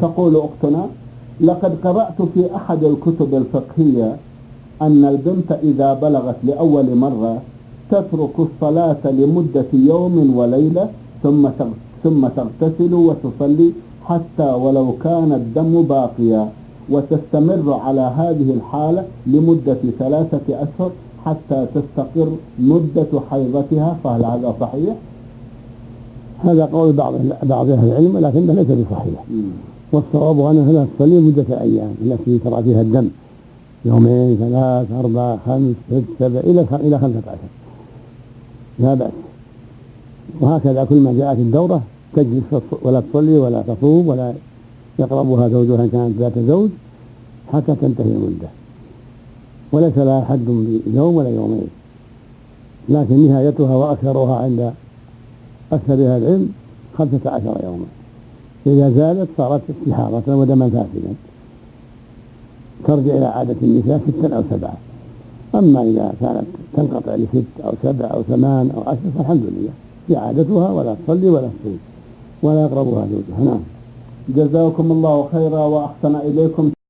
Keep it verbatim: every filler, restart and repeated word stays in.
تقول أختنا: لقد قرأت في أحد الكتب الفقهية أن البنت إذا بلغت لأول مرة تترك الصلاة لمدة يوم وليلة ثم ثم تغتسل وتصلي حتى ولو كان الدم باقيا، وتستمر على هذه الحالة لمدة ثلاثة أشهر حتى تستقر مدة حيضتها، فهل هذا صحيح؟ هذا قول بعض بعض أهل العلم ولكنه ليس بصحيح، والصواب أنها لا تصلي مدة أيام التي ترى فيها الدم، يومين ثلاث أربع خمس ست سبع إلى إلى خمسة عشر لا بأس. وهكذا كل ما جاءت الدورة تجلس ولا تصلي ولا تصوم ولا يقربها زوجها إن كانت ذات زوج حتى تنتهي المدة، وليس لها حد بيوم ولا يومين، لكن نهايتها وأكثرها عند أكثر أهل العلم خمسة عشر يوما. إذا زالت صارت استحاضة ودما فاسدا ترجع إلى عادة النساء ستا أو سبعة. أما إذا كانت تنقطع لست أو سبع أو ثمان أو عشر فالحمد لله في عادتها، ولا تصلي ولا تصوم ولا يقربها زوجها. نعم. جزاكم الله خيرا وأحسن إليكم.